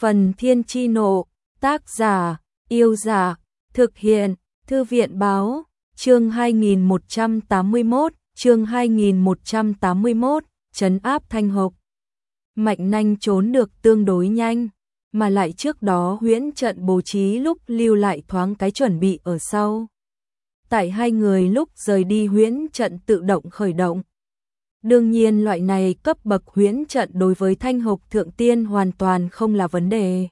Phần Thiên Chi Nộ, tác giả, Yêu Giả, thực hiện, Thư viện Báo, chương 2181, trấn áp Thanh Hộc. Mạnh Nanh trốn được tương đối nhanh, mà lại trước đó huyễn trận bố trí lúc lưu lại thoáng cái chuẩn bị ở sau. Tại hai người lúc rời đi huyễn trận tự động khởi động. Đương nhiên loại này cấp bậc huyễn trận đối với Thanh Hộc thượng tiên hoàn toàn không là vấn đề.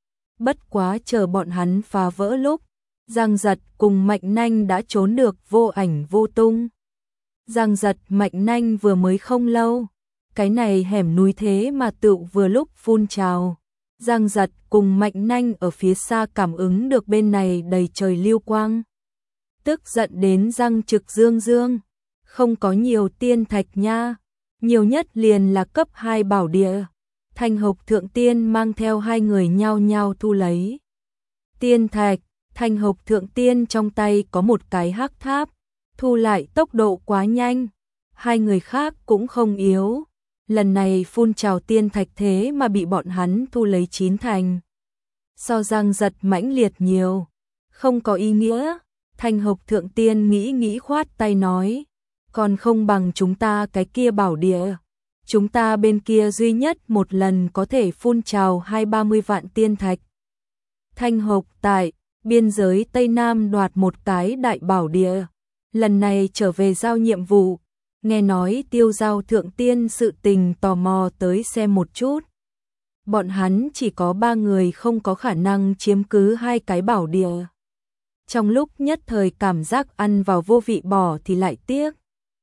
Bất quá chờ bọn hắn phá vỡ lúc, Giang Giật cùng Mạnh Nanh đã trốn được vô ảnh vô tung. Giang Giật Mạnh Nanh vừa mới không lâu, cái này hẻm núi thế mà tựu vừa lúc phun trào. Giang Giật cùng Mạnh Nanh ở phía xa cảm ứng được bên này đầy trời lưu quang. Tức giận đến răng trực dương dương, không có nhiều tiên thạch nha, nhiều nhất liền là cấp 2 bảo địa. Thanh Hộc thượng tiên mang theo hai người nhao nhao thu lấy tiên thạch. Thanh Hộc thượng tiên trong tay có một cái hắc tháp, thu lại tốc độ quá nhanh. Hai người khác cũng không yếu, lần này phun trào tiên thạch thế mà bị bọn hắn thu lấy 9 thành. So Giang Giật mãnh liệt nhiều, không có ý nghĩa. Thanh Hộc thượng tiên nghĩ khoát tay nói, còn không bằng chúng ta cái kia bảo địa. Chúng ta bên kia duy nhất một lần có thể phun trào 20-30 vạn tiên thạch. Thanh Hộc tại biên giới Tây Nam đoạt một cái đại bảo địa, lần này trở về giao nhiệm vụ, nghe nói tiêu giao thượng tiên sự tình tò mò tới xem một chút. Bọn hắn chỉ có 3 người không có khả năng chiếm cứ 2 cái bảo địa. Trong lúc nhất thời cảm giác ăn vào vô vị bỏ thì lại tiếc.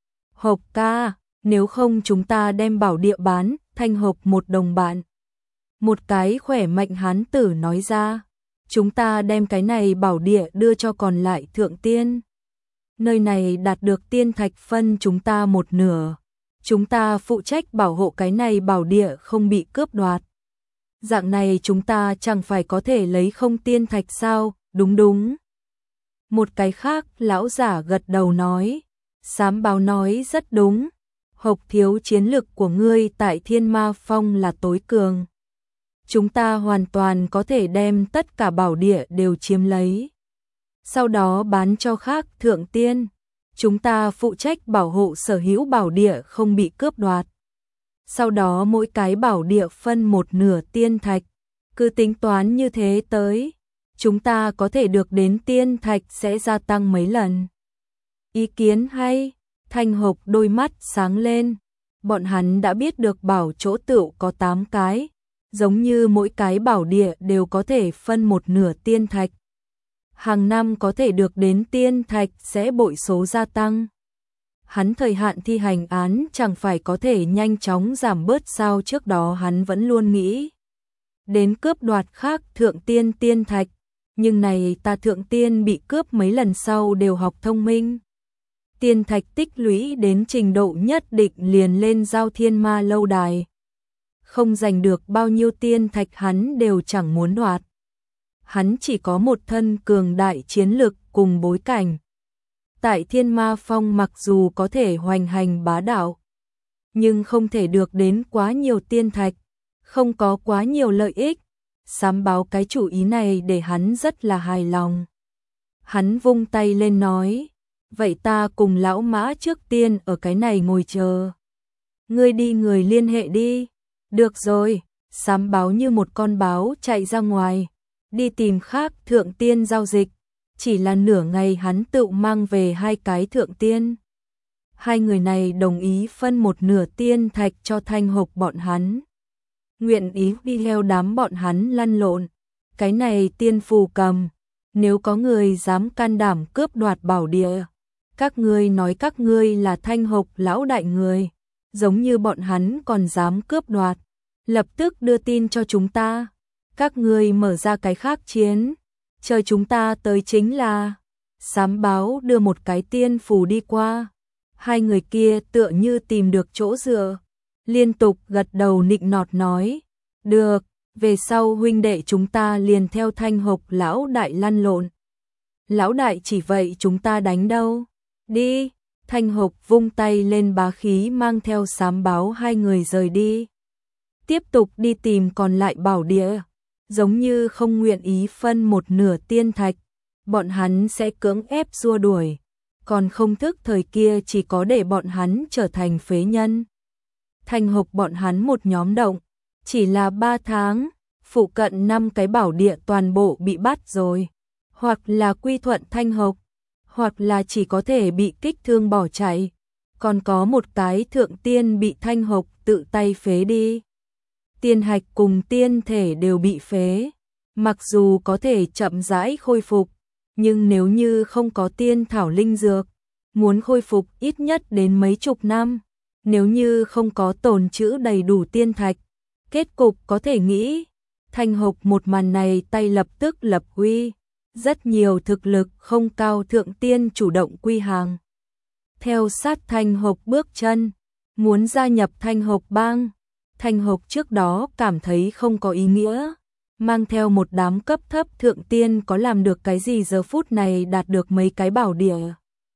Hộc ca, nếu không chúng ta đem bảo địa bán. Thanh Hộc một đồng bạn, một cái khỏe mạnh hán tử nói ra, chúng ta đem cái này bảo địa đưa cho còn lại thượng tiên. Nơi này đạt được tiên thạch phân chúng ta một nửa, chúng ta phụ trách bảo hộ cái này bảo địa không bị cướp đoạt. Dạng này chúng ta chẳng phải có thể lấy không tiên thạch sao? Đúng. Một cái khác lão giả gật đầu nói, Sám Báo nói rất đúng. Hộc thiếu, chiến lực của ngươi tại Thiên Ma Phong là tối cường. Chúng ta hoàn toàn có thể đem tất cả bảo địa đều chiếm lấy, sau đó bán cho khác thượng tiên. Chúng ta phụ trách bảo hộ sở hữu bảo địa không bị cướp đoạt. Sau đó mỗi cái bảo địa phân một nửa tiên thạch. Cứ tính toán như thế tới, chúng ta có thể được đến tiên thạch sẽ gia tăng mấy lần. Ý kiến hay. Thanh Hộc đôi mắt sáng lên. Bọn hắn đã biết được bảo chỗ tựu có 8 cái, giống như mỗi cái bảo địa đều có thể phân một nửa tiên thạch. Hàng năm có thể được đến tiên thạch sẽ bội số gia tăng. Hắn thời hạn thi hành án chẳng phải có thể nhanh chóng giảm bớt sao? Trước đó hắn vẫn luôn nghĩ đến cướp đoạt khác thượng tiên tiên thạch, nhưng này ta thượng tiên bị cướp mấy lần sau đều học thông minh. Tiên thạch tích lũy đến trình độ nhất định liền lên giao thiên ma lâu đài. Không giành được bao nhiêu tiên thạch hắn đều chẳng muốn đoạt. Hắn chỉ có một thân cường đại chiến lực cùng bối cảnh. Tại Thiên Ma Phong mặc dù có thể hoành hành bá đạo, nhưng không thể được đến quá nhiều tiên thạch, không có quá nhiều lợi ích. Sám Báo cái chủ ý này để hắn rất là hài lòng. Hắn vung tay lên nói, vậy ta cùng lão Mã trước tiên ở cái này ngồi chờ. Ngươi đi người liên hệ đi. Được rồi. Sám Báo như một con báo chạy ra ngoài, đi tìm khác thượng tiên giao dịch. Chỉ là nửa ngày hắn tự mang về 2 cái thượng tiên. Hai người này đồng ý phân một nửa tiên thạch cho Thanh Hộc bọn hắn, nguyện ý đi theo đám bọn hắn lăn lộn. Cái này tiên phù cầm, nếu có người dám can đảm cướp đoạt bảo địa, các ngươi nói các ngươi là Thanh Hộc lão đại người, giống như bọn hắn còn dám cướp đoạt, lập tức đưa tin cho chúng ta. Các ngươi mở ra cái khác chiến, chờ chúng ta tới chính là. Sám Báo đưa một cái tiên phù đi qua. Hai người kia tựa như tìm được chỗ dựa, liên tục gật đầu nịnh nọt nói, được, về sau huynh đệ chúng ta liền theo Thanh Hộc lão đại lăn lộn. Lão đại chỉ vậy chúng ta đánh đâu. Đi. Thanh Hộc vung tay lên bá khí mang theo Sám Báo hai người rời đi. Tiếp tục đi tìm còn lại bảo địa. giống như không nguyện ý phân một nửa tiên thạch, bọn hắn sẽ cưỡng ép xua đuổi, còn không thức thời kia chỉ có để bọn hắn trở thành phế nhân. Thanh Hộc bọn hắn một nhóm động, chỉ là 3 tháng, phụ cận 5 cái bảo địa toàn bộ bị bắt rồi, hoặc là quy thuận Thanh Hộc, hoặc là chỉ có thể bị kích thương bỏ chạy, còn có một cái thượng tiên bị Thanh Hộc tự tay phế đi. Tiên hạch cùng tiên thể đều bị phế, mặc dù có thể chậm rãi khôi phục, nhưng nếu như không có tiên thảo linh dược, muốn khôi phục ít nhất đến mấy chục năm, nếu như không có tồn trữ đầy đủ tiên thạch, kết cục có thể nghĩ. Thanh Hộc một màn này tay lập tức lập uy, rất nhiều thực lực không cao thượng tiên chủ động quy hàng. Theo sát Thanh Hộc bước chân, muốn gia nhập Thanh Hộc bang. Thanh Hộc trước đó cảm thấy không có ý nghĩa, mang theo một đám cấp thấp thượng tiên có làm được cái gì, giờ phút này đạt được mấy cái bảo địa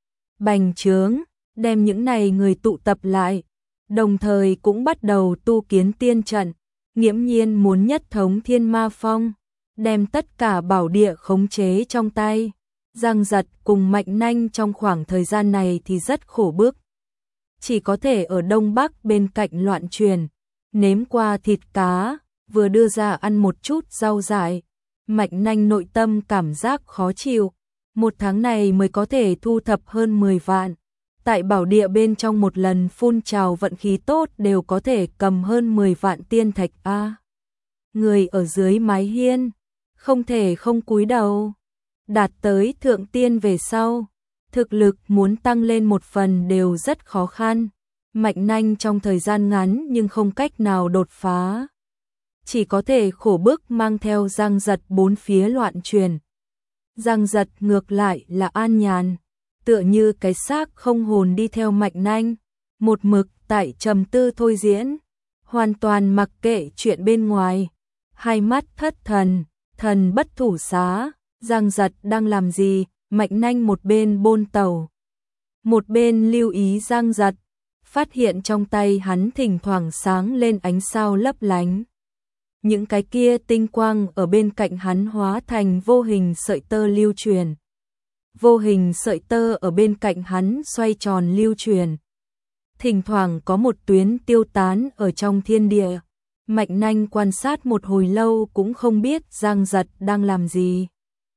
bành trướng, đem những này người tụ tập lại, đồng thời cũng bắt đầu tu kiến tiên trận, nghiễm nhiên muốn nhất thống Thiên Ma Phong, đem tất cả bảo địa khống chế trong tay. Giang Giật cùng Mạnh Nanh trong khoảng thời gian này thì rất khổ bức, chỉ có thể ở Đông Bắc bên cạnh loạn truyền, nếm qua thịt cá, vừa đưa ra ăn một chút rau dại. Mạnh Nanh nội tâm cảm giác khó chịu, một tháng này mới có thể thu thập hơn 10 vạn. Tại bảo địa bên trong một lần phun trào vận khí tốt đều có thể cầm hơn 10 vạn tiên thạch a. Người ở dưới mái hiên, không thể không cúi đầu. Đạt tới thượng tiên về sau, thực lực muốn tăng lên một phần đều rất khó khăn. Mạnh Nanh trong thời gian ngắn nhưng không cách nào đột phá, chỉ có thể khổ bức mang theo Giang Giật bốn phía loạn truyền. Giang Giật ngược lại là an nhàn, tựa như cái xác không hồn đi theo Mạnh Nanh, một mực tại trầm tư thôi diễn, hoàn toàn mặc kệ chuyện bên ngoài, hai mắt thất thần, thần bất thủ xá. Giang Giật đang làm gì? Mạnh Nanh một bên bôn tàu, một bên lưu ý Giang Giật, phát hiện trong tay hắn thỉnh thoảng sáng lên ánh sao lấp lánh. Những cái kia tinh quang ở bên cạnh hắn hóa thành vô hình sợi tơ lưu truyền. Vô hình sợi tơ ở bên cạnh hắn xoay tròn lưu truyền. Thỉnh thoảng có một tuyến tiêu tán ở trong thiên địa. Mạnh Nanh quan sát một hồi lâu cũng không biết Giang Giật đang làm gì.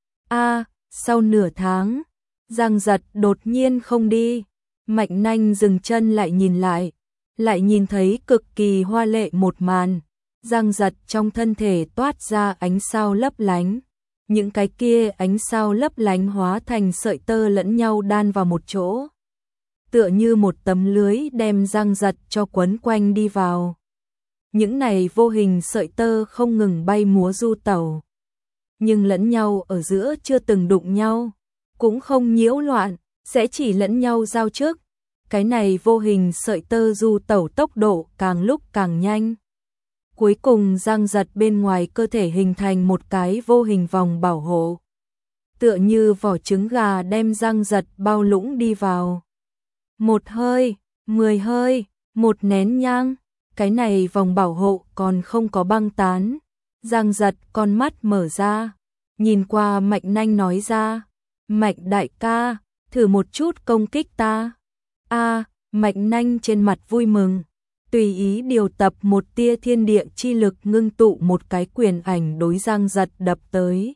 Sau nửa tháng, Giang Giật đột nhiên không đi. Mạnh Nanh dừng chân lại nhìn thấy cực kỳ hoa lệ một màn. Giang Giật trong thân thể toát ra ánh sao lấp lánh. Những cái kia ánh sao lấp lánh hóa thành sợi tơ lẫn nhau đan vào một chỗ, tựa như một tấm lưới đem Giang Giật cho quấn quanh đi vào. Những này vô hình sợi tơ không ngừng bay múa du tẩu, nhưng lẫn nhau ở giữa chưa từng đụng nhau, cũng không nhiễu loạn, sẽ chỉ lẫn nhau giao trước. Cái này vô hình sợi tơ du tẩu tốc độ càng lúc càng nhanh. Cuối cùng Giang Giật bên ngoài cơ thể hình thành một cái vô hình vòng bảo hộ, tựa như vỏ trứng gà đem Giang Giật bao lũng đi vào. 1 hơi, 10 hơi, 1 nén nhang, cái này vòng bảo hộ còn không có băng tán. Giang Giật con mắt mở ra, nhìn qua Mạnh Nanh nói ra, Mạnh đại ca, thử một chút công kích ta. Mạnh Nanh trên mặt vui mừng, tùy ý điều tập một tia thiên địa chi lực ngưng tụ một cái quyền ảnh đối Giang Giật đập tới.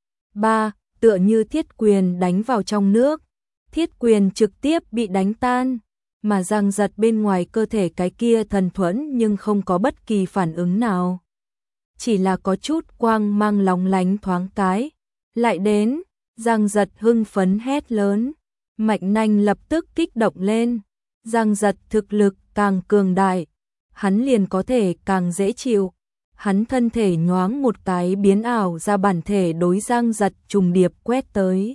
Tựa như thiết quyền đánh vào trong nước, thiết quyền trực tiếp bị đánh tan, mà Giang Giật bên ngoài cơ thể cái kia thần thuẫn nhưng không có bất kỳ phản ứng nào. Chỉ là có chút quang mang lóng lánh thoáng cái, lại đến, Giang Giật hưng phấn hét lớn. Mạnh Nanh lập tức kích động lên, Giang Giật thực lực càng cường đại, hắn liền có thể càng dễ chịu. Hắn thân thể nhoáng một cái biến ảo ra bản thể đối Giang Giật trùng điệp quét tới.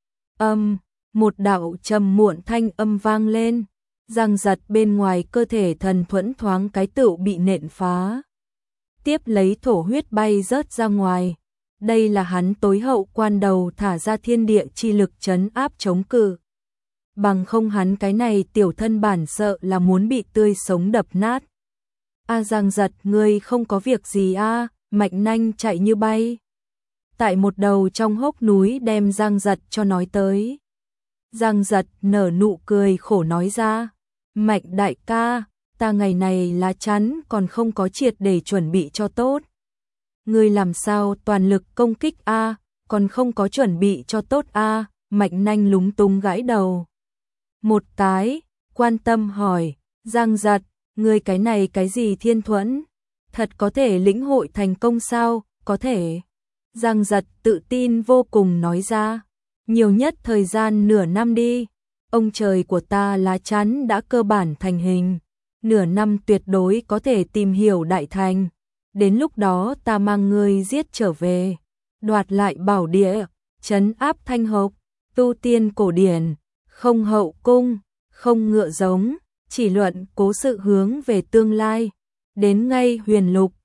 Một đạo trầm muộn thanh âm vang lên, Giang Giật bên ngoài cơ thể thần thuẫn thoáng cái tựu bị nện phá. Tiếp lấy thổ huyết bay rớt ra ngoài. Đây là hắn tối hậu quan đầu thả ra thiên địa chi lực trấn áp chống cự. Bằng không hắn cái này tiểu thân bản sợ là muốn bị tươi sống đập nát. Giang Giật, ngươi không có việc gì Mạnh Nanh chạy như bay. Tại một đầu trong hốc núi đem Giang Giật cho nói tới. Giang Giật nở nụ cười khổ nói ra, Mạnh đại ca, ta ngày này lá chắn còn không có triệt để chuẩn bị cho tốt. Ngươi làm sao toàn lực công kích a, còn không có chuẩn bị cho tốt a? Mạnh Nanh lúng túng gãi đầu. Một cái, quan tâm hỏi, Giang Giật, ngươi cái này cái gì thiên thuẫn? Thật có thể lĩnh hội thành công sao? Có thể. Giang Giật tự tin vô cùng nói ra, nhiều nhất thời gian nửa năm đi. Ông trời của ta lá chắn đã cơ bản thành hình, nửa năm tuyệt đối có thể tìm hiểu đại thành. Đến lúc đó ta mang ngươi giết trở về, đoạt lại bảo địa, trấn áp Thanh Hộc, tu tiên cổ điển, không hậu cung, không ngựa giống, chỉ luận cố sự hướng về tương lai, đến ngay huyền lục,